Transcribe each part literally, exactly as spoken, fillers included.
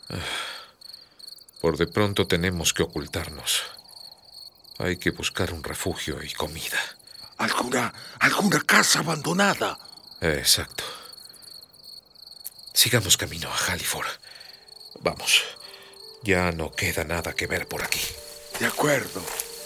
Por de pronto tenemos que ocultarnos. Hay que buscar un refugio y comida. ¿Alguna, alguna casa abandonada? Exacto. Sigamos camino a Halliford. Vamos. Ya no queda nada que ver por aquí. De acuerdo.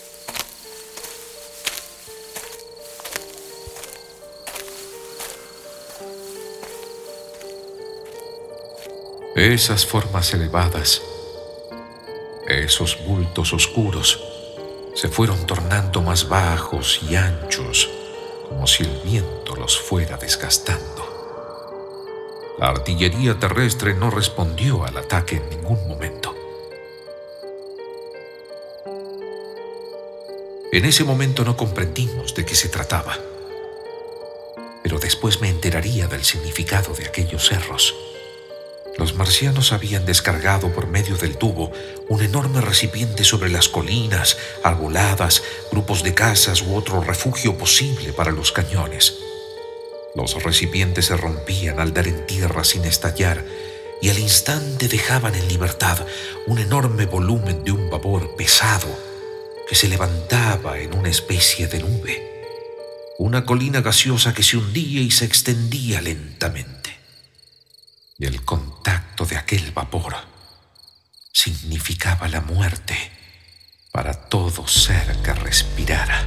Esas formas elevadas, esos bultos oscuros, se fueron tornando más bajos y anchos, como si el viento los fuera desgastando. La artillería terrestre no respondió al ataque en ningún momento. En ese momento no comprendimos de qué se trataba, pero después me enteraría del significado de aquellos cerros. Los marcianos habían descargado por medio del tubo un enorme recipiente sobre las colinas, arboladas, grupos de casas u otro refugio posible para los cañones. Los recipientes se rompían al dar en tierra sin estallar y al instante dejaban en libertad un enorme volumen de un vapor pesado que se levantaba en una especie de nube, una colina gaseosa que se hundía y se extendía lentamente. Y el contacto de aquel vapor significaba la muerte para todo ser que respirara.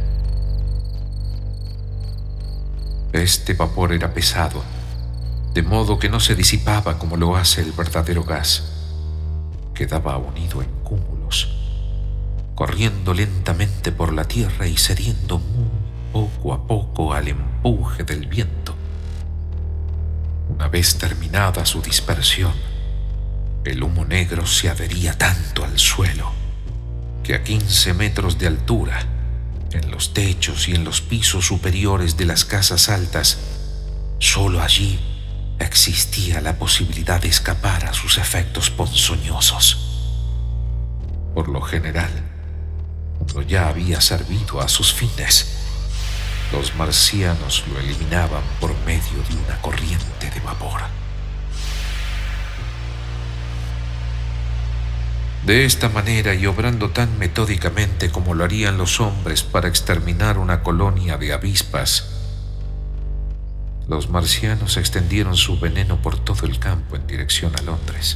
Este vapor era pesado, de modo que no se disipaba como lo hace el verdadero gas. Quedaba unido en cúmulos, corriendo lentamente por la tierra y cediendo muy poco a poco al empuje del viento. Una vez terminada su dispersión, el humo negro se adhería tanto al suelo que a quince metros de altura, en los techos y en los pisos superiores de las casas altas, solo allí existía la posibilidad de escapar a sus efectos ponzoñosos. Por lo general, cuando ya había servido a sus fines, los marcianos lo eliminaban por medio de una corriente de vapor. De esta manera, y obrando tan metódicamente como lo harían los hombres para exterminar una colonia de avispas, los marcianos extendieron su veneno por todo el campo en dirección a Londres.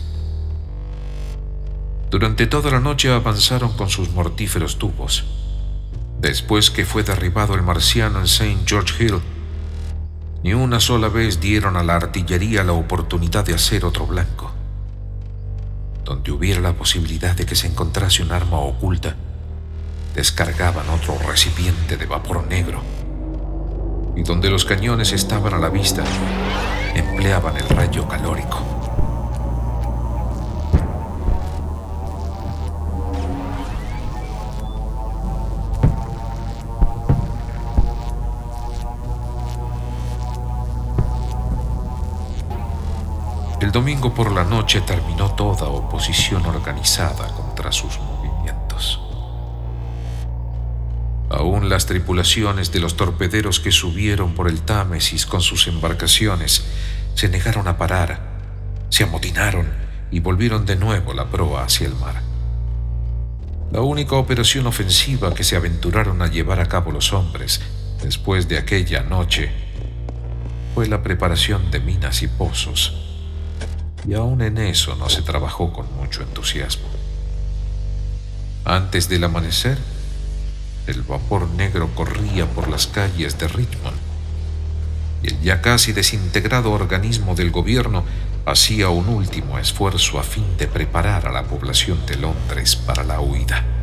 Durante toda la noche avanzaron con sus mortíferos tubos. Después que fue derribado el marciano en Saint George Hill, ni una sola vez dieron a la artillería la oportunidad de hacer otro blanco. Donde hubiera la posibilidad de que se encontrase un arma oculta, descargaban otro recipiente de vapor negro. Y donde los cañones estaban a la vista, empleaban el rayo calórico. El domingo por la noche terminó toda oposición organizada contra sus movimientos. Aún las tripulaciones de los torpederos que subieron por el Támesis con sus embarcaciones se negaron a parar, se amotinaron y volvieron de nuevo la proa hacia el mar. La única operación ofensiva que se aventuraron a llevar a cabo los hombres después de aquella noche fue la preparación de minas y pozos. Y aún en eso no se trabajó con mucho entusiasmo. Antes del amanecer, el vapor negro corría por las calles de Richmond y el ya casi desintegrado organismo del gobierno hacía un último esfuerzo a fin de preparar a la población de Londres para la huida.